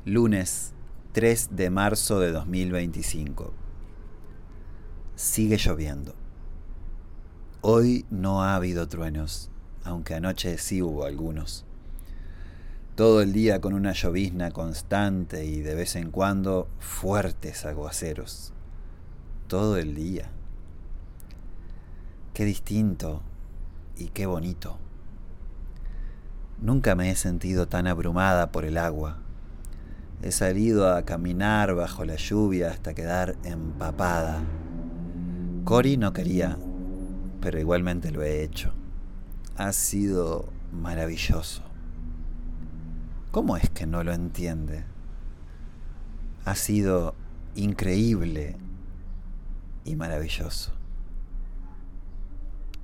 Lunes 3 de marzo de 2025. Sigue lloviendo. Hoy no ha habido truenos, aunque anoche sí hubo algunos. Todo el día con una llovizna constante y de vez en cuando fuertes aguaceros. Todo el día. Qué distinto y qué bonito. Nunca me he sentido tan abrumada por el agua. He salido a caminar bajo la lluvia hasta quedar empapada. Cori no quería, pero igualmente lo he hecho. Ha sido maravilloso. ¿Cómo es que no lo entiende? Ha sido increíble y maravilloso.